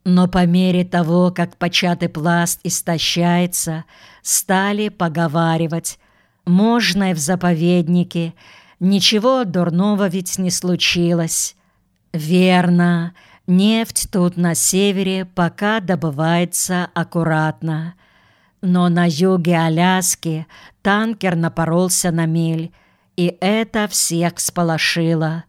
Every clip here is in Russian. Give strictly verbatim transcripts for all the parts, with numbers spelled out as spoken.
Но по мере того, как початый пласт истощается, стали поговаривать: можно и в заповеднике, ничего дурного ведь не случилось. Верно, нефть тут на севере пока добывается аккуратно. Но на юге Аляски танкер напоролся на мель, и это всех всполошило.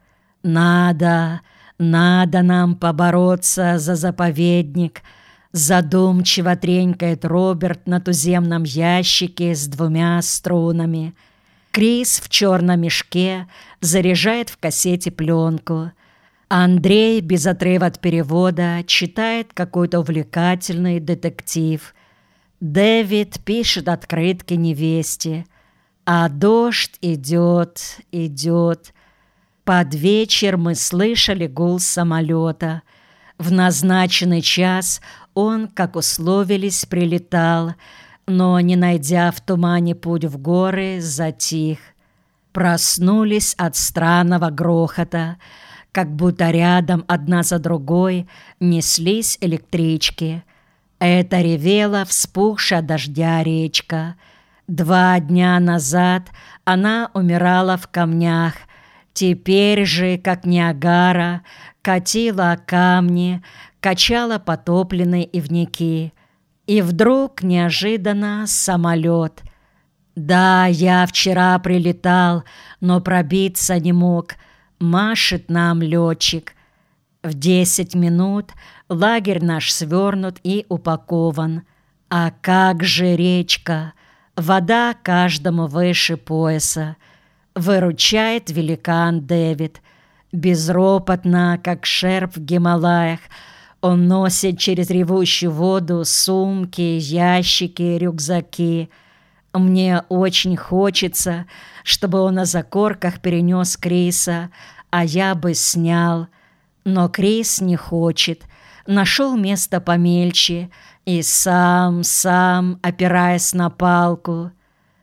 Надо, надо нам побороться за заповедник, задумчиво тренькает Роберт на туземном ящике с двумя струнами. Крис в черном мешке заряжает в кассете пленку. Андрей без отрыва от перевода читает какой-то увлекательный детектив. Дэвид пишет открытки невесте. А дождь идет, идет. Под вечер мы слышали гул самолета. В назначенный час он, как условились, прилетал, но, не найдя в тумане путь в горы, затих. Проснулись от странного грохота, как будто рядом одна за другой неслись электрички. Это ревела вспухшая от дождя речка. Два дня назад она умирала в камнях, теперь же, как Ниагара, катила камни, качала потопленные ивники. И вдруг неожиданно самолет. Да, я вчера прилетал, но пробиться не мог. Машет нам летчик. В десять минут лагерь наш свернут и упакован. А как же речка! Вода каждому выше пояса. Выручает великан Дэвид. Безропотно, как шерп в Гималаях, он носит через ревущую воду сумки, ящики, рюкзаки. Мне очень хочется, чтобы он на закорках перенес Криса, а я бы снял. Но Крис не хочет. Нашел место помельче и сам, сам, опираясь на палку.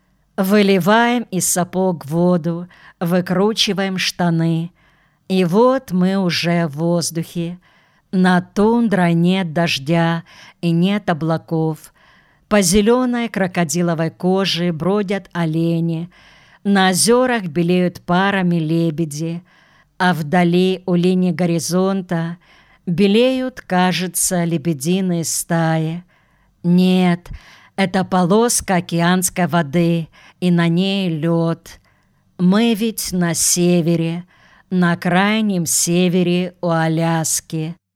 Выливаем из сапог воду, выкручиваем штаны. И вот мы уже в воздухе. Над тундрой нет дождя и нет облаков. По зеленой крокодиловой коже бродят олени. На озерах белеют парами лебеди. А вдали у линии горизонта белеют, кажется, лебединые стаи. Нет, это полоска океанской воды, и на ней лед. Мы ведь на севере, на крайнем севере у Аляски.